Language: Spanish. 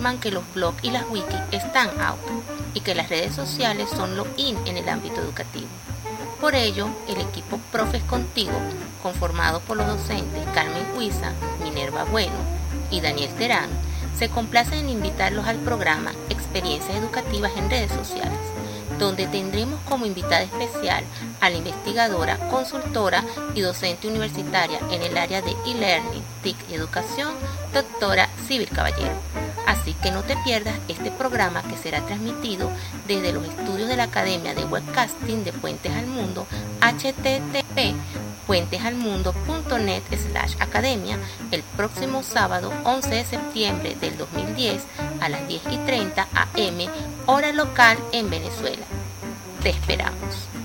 afirman que los blogs y las wikis están out y que las redes sociales son lo in en el ámbito educativo. Por ello, el equipo Profes Contigo, conformado por los docentes Carmen Huiza, Minerva Bueno y Daniel Terán, se complace en invitarlos al programa Experiencias Educativas en Redes Sociales, donde tendremos como invitada especial a la investigadora, consultora y docente universitaria en el área de e-learning, TIC y educación, doctora Sibyl Caballero. Así que no te pierdas este programa que será transmitido desde los estudios de la Academia de Webcasting de Puentes al Mundo, http://puentesalmundo.net/academia, el próximo sábado 11 de septiembre del 2010 a las 10:30 am, hora local en Venezuela. Te esperamos.